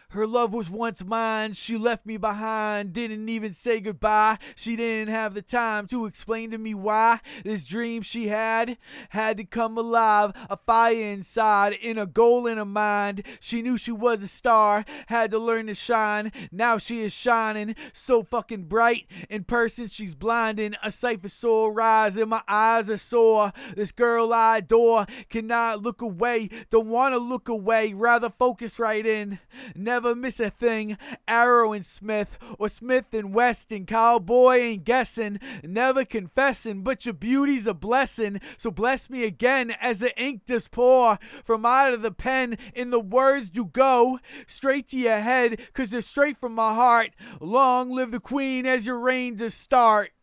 Her love was once mine, she left me behind, didn't even say goodbye. She didn't have the time to explain to me why this dream she had to come alive. A fire inside, in a goal in her mind. She knew she was a star, had to learn to shine. Now she is shining, so fucking bright. In person she's blinding, a sight for sore eyes, and my eyes are sore. This girl I adore, cannot look away, don't wanna look away, rather focus right in. Never miss a thing, Arrow and Smith, or Smith and Weston, cowboy ain't guessing, never confessing, but your beauty's a blessing. So bless me again as the ink does pour from out of the pen. In the words do go straight to your head, cause they're straight from my heart. Long live the queen as your reign does start.